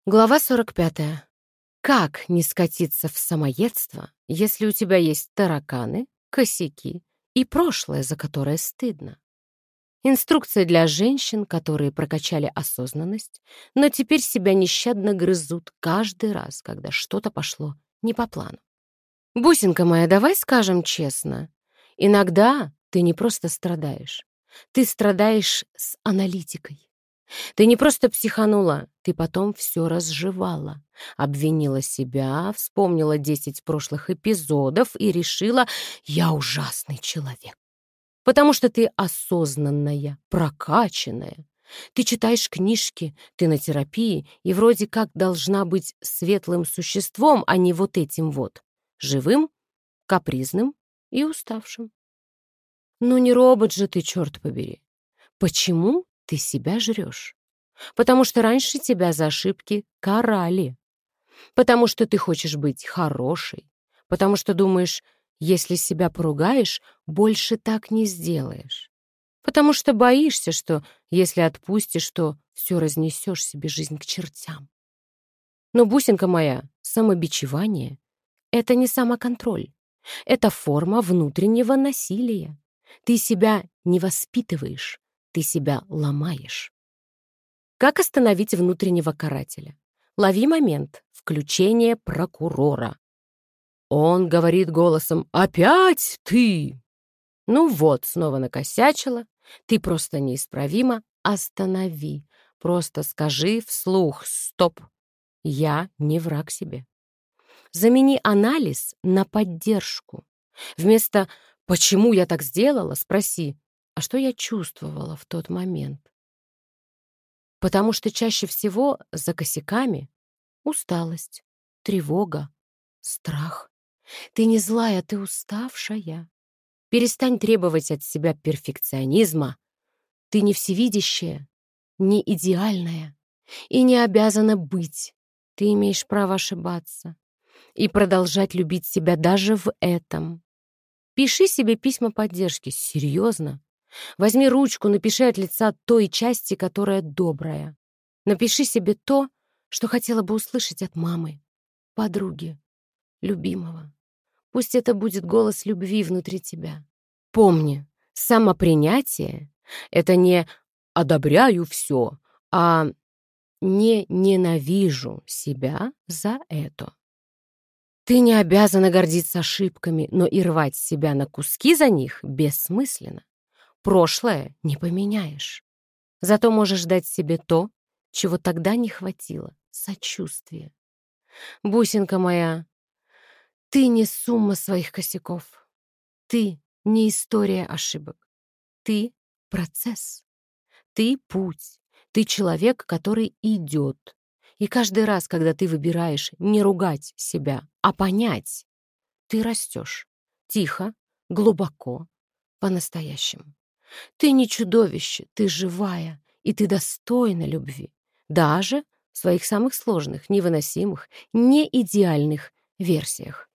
Глава 45. Как не скатиться в самоедство, если у тебя есть тараканы, косяки и прошлое, за которое стыдно? Инструкция для женщин, которые прокачали осознанность, но теперь себя нещадно грызут каждый раз, когда что-то пошло не по плану. Бусинка моя, давай скажем честно. Иногда ты не просто страдаешь. Ты страдаешь с аналитикой. Ты не просто психанула, ты потом все разжевала. Обвинила себя, вспомнила 10 прошлых эпизодов и решила: «Я ужасный человек». Потому что ты осознанная, прокачанная. Ты читаешь книжки, ты на терапии и вроде как должна быть светлым существом, а не вот этим вот. Живым, капризным и уставшим. Ну не робот же ты, черт побери. Почему ты себя жрешь? Потому что раньше тебя за ошибки карали. Потому что ты хочешь быть хорошей. Потому что думаешь, если себя поругаешь, больше так не сделаешь. Потому что боишься, что если отпустишь, то все разнесешь себе жизнь к чертям. Но, бусинка моя, самобичевание — это не самоконтроль. Это форма внутреннего насилия. Ты себя не воспитываешь, ты себя ломаешь. Как остановить внутреннего карателя? Лови момент включения прокурора. Он говорит голосом: «Опять ты?» Ну вот, снова накосячила. Ты просто неисправима. Останови. Просто скажи вслух: «Стоп, я не враг себе». Замени анализ на поддержку. Вместо «почему я так сделала?» спроси: «А что я чувствовала в тот момент?» Потому что чаще всего за косяками усталость, тревога, страх. Ты не злая, ты уставшая. Перестань требовать от себя перфекционизма. Ты не всевидящая, не идеальная и не обязана быть. Ты имеешь право ошибаться и продолжать любить себя даже в этом. Пиши себе письма поддержки. Серьезно. Возьми ручку, напиши от лица той части, которая добрая. Напиши себе то, что хотела бы услышать от мамы, подруги, любимого. Пусть это будет голос любви внутри тебя. Помни, самопринятие — это не «одобряю все», а «не ненавижу себя за это». Ты не обязана гордиться ошибками, но и рвать себя на куски за них бессмысленно. Прошлое не поменяешь. Зато можешь дать себе то, чего тогда не хватило — сочувствие. Бусинка моя, ты не сумма своих косяков. Ты не история ошибок. Ты — процесс. Ты — путь. Ты человек, который идет. И каждый раз, когда ты выбираешь не ругать себя, а понять, ты растешь. Тихо, глубоко, по-настоящему. Ты не чудовище, ты живая, и ты достойна любви. Даже в своих самых сложных, невыносимых, неидеальных версиях.